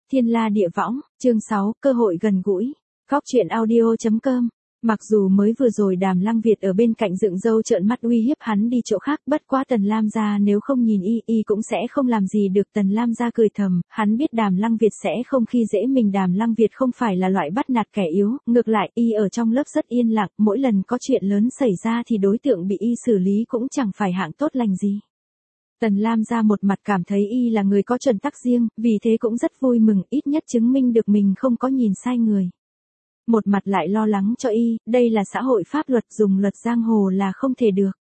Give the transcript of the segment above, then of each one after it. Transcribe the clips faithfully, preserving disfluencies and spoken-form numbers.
Thiên La Địa Võng, chương sáu, cơ hội gần gũi. Góc truyện audio chấm com. Mặc dù mới vừa rồi Đàm Lăng Việt ở bên cạnh dựng râu trợn mắt uy hiếp hắn đi chỗ khác, bất quá Tần Lam gia nếu không nhìn y, y cũng sẽ không làm gì được. Tần Lam gia cười thầm, hắn biết Đàm Lăng Việt sẽ không khi dễ mình. Đàm Lăng Việt không phải là loại bắt nạt kẻ yếu, ngược lại y ở trong lớp rất yên lặng, mỗi lần có chuyện lớn xảy ra thì đối tượng bị y xử lý cũng chẳng phải hạng tốt lành gì. Tần Lam gia một mặt cảm thấy y là người có chuẩn tắc riêng, vì thế cũng rất vui mừng, ít nhất chứng minh được mình không có nhìn sai người. Một mặt lại lo lắng cho y, đây là xã hội pháp luật, dùng luật giang hồ là không thể được.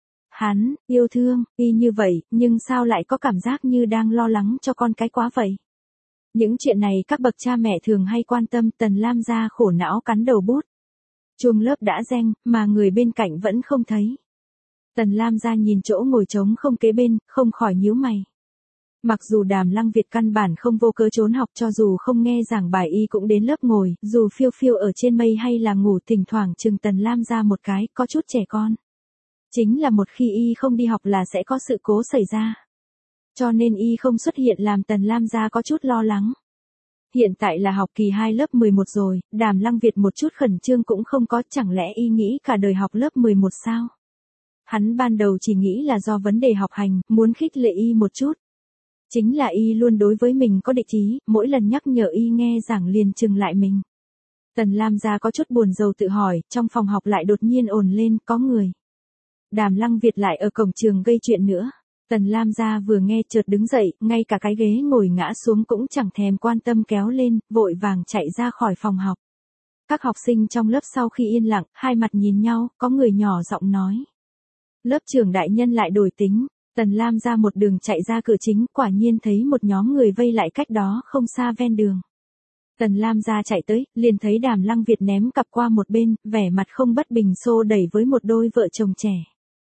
Hắn, yêu thương, y như vậy, nhưng sao lại có cảm giác như đang lo lắng cho con cái quá vậy? Những chuyện này các bậc cha mẹ thường hay quan tâm. Tần Lam gia khổ não cắn đầu bút. Chuông lớp đã reng, mà người bên cạnh vẫn không thấy. Tần Lam gia nhìn chỗ ngồi trống không kế bên, không khỏi nhíu mày. Mặc dù Đàm Lăng Việt căn bản không vô cớ trốn học, cho dù không nghe giảng bài y cũng đến lớp ngồi, dù phiêu phiêu ở trên mây hay là ngủ, thỉnh thoảng chừng Tần Lam gia một cái, có chút trẻ con. Chính là một khi y không đi học là sẽ có sự cố xảy ra. Cho nên y không xuất hiện làm Tần Lam gia có chút lo lắng. Hiện tại là học kỳ hai lớp mười một rồi, Đàm Lăng Việt một chút khẩn trương cũng không có, chẳng lẽ y nghĩ cả đời học lớp mười một sao? Hắn ban đầu chỉ nghĩ là do vấn đề học hành, muốn khích lệ y một chút. Chính là y luôn đối với mình có địch ý, mỗi lần nhắc nhở y nghe giảng liền chừng lại mình. Tần Lam gia có chút buồn rầu tự hỏi, trong phòng học lại đột nhiên ồn lên, có người. Đàm Lăng Việt lại ở cổng trường gây chuyện nữa. Tần Lam gia vừa nghe chợt đứng dậy, ngay cả cái ghế ngồi ngã xuống cũng chẳng thèm quan tâm kéo lên, vội vàng chạy ra khỏi phòng học. Các học sinh trong lớp sau khi yên lặng, hai mặt nhìn nhau, có người nhỏ giọng nói. Lớp trưởng đại nhân lại đổi tính. Tần Lam ra một đường chạy ra cửa chính, quả nhiên thấy một nhóm người vây lại cách đó không xa ven đường. Tần Lam ra chạy tới, liền thấy Đàm Lăng Việt ném cặp qua một bên, vẻ mặt không bất bình xô đẩy với một đôi vợ chồng trẻ.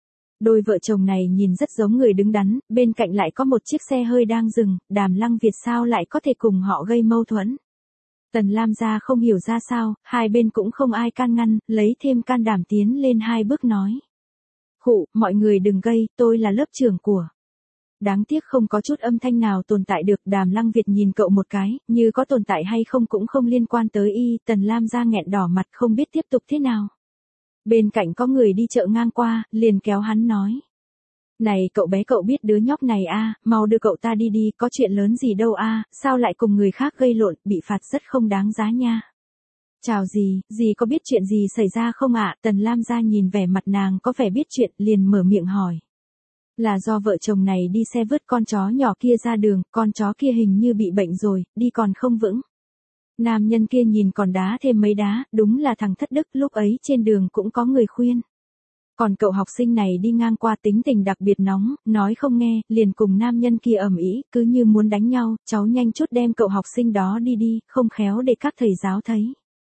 Đôi vợ chồng này nhìn rất giống người đứng đắn, bên cạnh lại có một chiếc xe hơi đang dừng, Đàm Lăng Việt sao lại có thể cùng họ gây mâu thuẫn. Tần Lam ra không hiểu ra sao, hai bên cũng không ai can ngăn, lấy thêm can đảm tiến lên hai bước nói. Khụ, mọi người đừng gây, tôi là lớp trưởng của. Đáng tiếc không có chút âm thanh nào tồn tại được. Đàm Lăng Việt nhìn cậu một cái, như có tồn tại hay không cũng không liên quan tới y. Tần Lam ra nghẹn đỏ mặt không biết tiếp tục thế nào. Bên cạnh có người đi chợ ngang qua, liền kéo hắn nói. Này cậu bé, cậu biết đứa nhóc này a, mau đưa cậu ta đi đi, có chuyện lớn gì đâu a, sao lại cùng người khác gây lộn, bị phạt rất không đáng giá nha. Chào dì, dì có biết chuyện gì xảy ra không ạ? Tần Lam gia nhìn vẻ mặt nàng có vẻ biết chuyện, liền mở miệng hỏi. Là do vợ chồng này đi xe vứt con chó nhỏ kia ra đường, con chó kia hình như bị bệnh rồi, đi còn không vững. Nam nhân kia nhìn còn đá thêm mấy đá, đúng là thằng thất đức, lúc ấy trên đường cũng có người khuyên. Còn cậu học sinh này đi ngang qua tính tình đặc biệt nóng, nói không nghe, liền cùng nam nhân kia ầm ĩ, cứ như muốn đánh nhau, cháu nhanh chút đem cậu học sinh đó đi đi, không khéo để các thầy giáo thấy.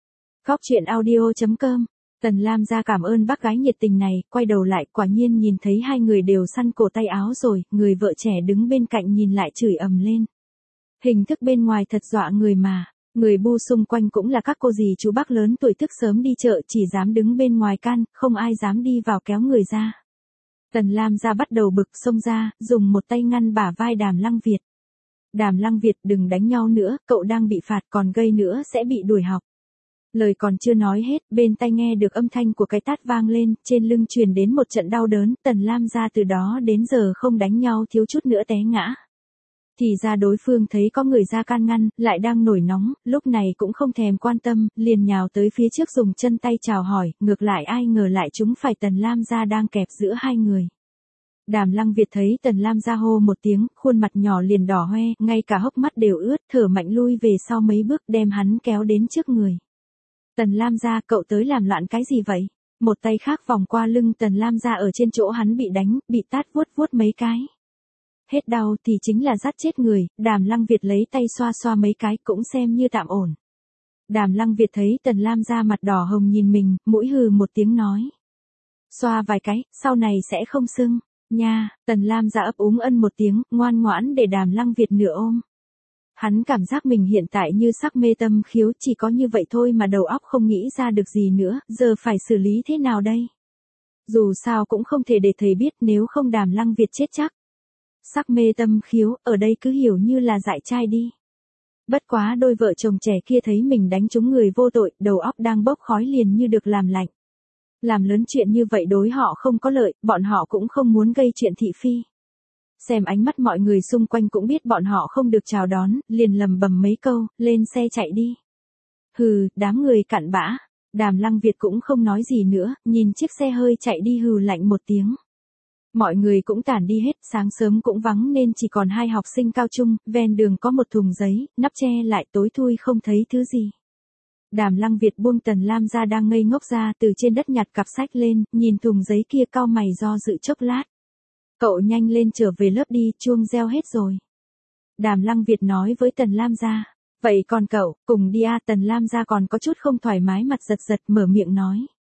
Góc truyện audio chấm com. Tần Lam gia cảm ơn bác gái nhiệt tình này, quay đầu lại, quả nhiên nhìn thấy hai người đều săn cổ tay áo rồi, người vợ trẻ đứng bên cạnh nhìn lại chửi ầm lên. Hình thức bên ngoài thật dọa người mà, người bu xung quanh cũng là các cô dì chú bác lớn tuổi thức sớm đi chợ, chỉ dám đứng bên ngoài can, không ai dám đi vào kéo người ra. Tần Lam gia bắt đầu bực, xông ra, dùng một tay ngăn bả vai Đàm Lăng Việt. Đàm Lăng Việt, đừng đánh nhau nữa, cậu đang bị phạt, còn gây nữa sẽ bị đuổi học. Lời còn chưa nói hết, bên tai nghe được âm thanh của cái tát vang lên, trên lưng truyền đến một trận đau đớn. Tần Lam gia từ đó đến giờ không đánh nhau, thiếu chút nữa té ngã. Thì ra đối phương thấy có người ra can ngăn, lại đang nổi nóng, lúc này cũng không thèm quan tâm, liền nhào tới phía trước dùng chân tay chào hỏi, ngược lại ai ngờ lại chúng phải Tần Lam gia đang kẹp giữa hai người. Đàm Lăng Việt thấy Tần Lam gia hô một tiếng, khuôn mặt nhỏ liền đỏ hoe, ngay cả hốc mắt đều ướt, thở mạnh lui về sau mấy bước, đem hắn kéo đến trước người. Tần Lam gia, cậu tới làm loạn cái gì vậy? Một tay khác vòng qua lưng Tần Lam gia ở trên chỗ hắn bị đánh, bị tát vuốt vuốt mấy cái. Hết đau thì chính là dắt chết người. Đàm Lăng Việt lấy tay xoa xoa mấy cái cũng xem như tạm ổn. Đàm Lăng Việt thấy Tần Lam gia mặt đỏ hồng nhìn mình, mũi hừ một tiếng nói. Xoa vài cái, sau này sẽ không sưng, nha. Tần Lam gia ấp úng ân một tiếng, ngoan ngoãn để Đàm Lăng Việt nửa ôm. Hắn cảm giác mình hiện tại như sắc mê tâm khiếu, chỉ có như vậy thôi mà đầu óc không nghĩ ra được gì nữa, giờ phải xử lý thế nào đây? Dù sao cũng không thể để thầy biết, nếu không Đàm Lăng Việt chết chắc. Sắc mê tâm khiếu, ở đây cứ hiểu như là dại trai đi. Bất quá đôi vợ chồng trẻ kia thấy mình đánh trúng người vô tội, đầu óc đang bốc khói liền như được làm lạnh. Làm lớn chuyện như vậy đối họ không có lợi, bọn họ cũng không muốn gây chuyện thị phi. Xem ánh mắt mọi người xung quanh cũng biết bọn họ không được chào đón, liền lầm bầm mấy câu, lên xe chạy đi. Hừ, đám người cặn bã. Đàm Lăng Việt cũng không nói gì nữa, nhìn chiếc xe hơi chạy đi hừ lạnh một tiếng. Mọi người cũng tản đi hết, sáng sớm cũng vắng nên chỉ còn hai học sinh cao trung, ven đường có một thùng giấy, nắp che lại tối thui không thấy thứ gì. Đàm Lăng Việt buông Tần Lam ra đang ngây ngốc ra từ trên đất nhặt cặp sách lên, nhìn thùng giấy kia cau mày do dự chốc lát. Cậu nhanh lên trở về lớp đi, chuông reo hết rồi. Đàm Lăng Việt nói với Tần Lam gia. Vậy còn cậu, cùng đi à? Tần Lam gia còn có chút không thoải mái, mặt giật giật mở miệng nói.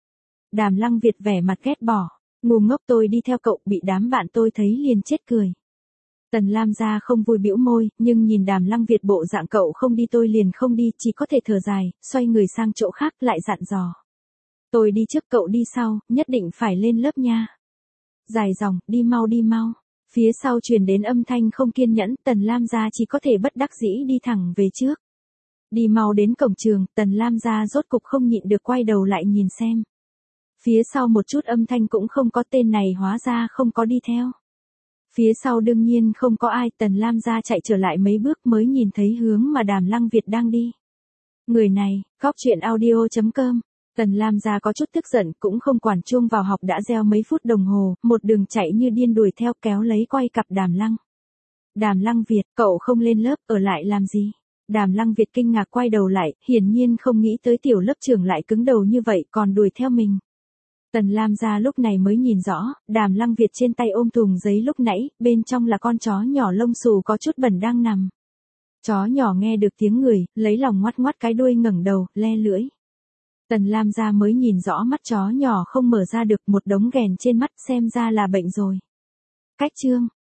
Đàm Lăng Việt vẻ mặt ghét bỏ. Ngu ngốc, tôi đi theo cậu, bị đám bạn tôi thấy liền chết cười. Tần Lam gia không vui bĩu môi, nhưng nhìn Đàm Lăng Việt bộ dạng cậu không đi tôi liền không đi, chỉ có thể thở dài, xoay người sang chỗ khác lại dặn dò. Tôi đi trước, cậu đi sau, nhất định phải lên lớp nha. Dài dòng, đi mau đi mau. Phía sau truyền đến âm thanh không kiên nhẫn, Tần Lam gia chỉ có thể bất đắc dĩ đi thẳng về trước. Đi mau đến cổng trường, Tần Lam gia rốt cục không nhịn được quay đầu lại nhìn xem. Phía sau một chút âm thanh cũng không có, tên này hóa ra không có đi theo. Phía sau đương nhiên không có ai, Tần Lam gia chạy trở lại mấy bước mới nhìn thấy hướng mà Đàm Lăng Việt đang đi. Người này, Cóc Truyện Audio chấm com. Tần Lam gia có chút tức giận, cũng không quản, chuông vào học đã reo mấy phút đồng hồ, một đường chạy như điên đuổi theo, kéo lấy quay cặp Đàm Lăng. Đàm Lăng Việt, cậu không lên lớp, ở lại làm gì? Đàm Lăng Việt kinh ngạc quay đầu lại, hiển nhiên không nghĩ tới tiểu lớp trưởng lại cứng đầu như vậy, còn đuổi theo mình. Tần Lam gia lúc này mới nhìn rõ, Đàm Lăng Việt trên tay ôm thùng giấy lúc nãy, bên trong là con chó nhỏ lông xù có chút bẩn đang nằm. Chó nhỏ nghe được tiếng người, lấy lòng ngoắt ngoắt cái đuôi ngẩng đầu, le lưỡi. Tần Lam gia mới nhìn rõ mắt chó nhỏ không mở ra được, một đống ghèn trên mắt, xem ra là bệnh rồi. Cách chương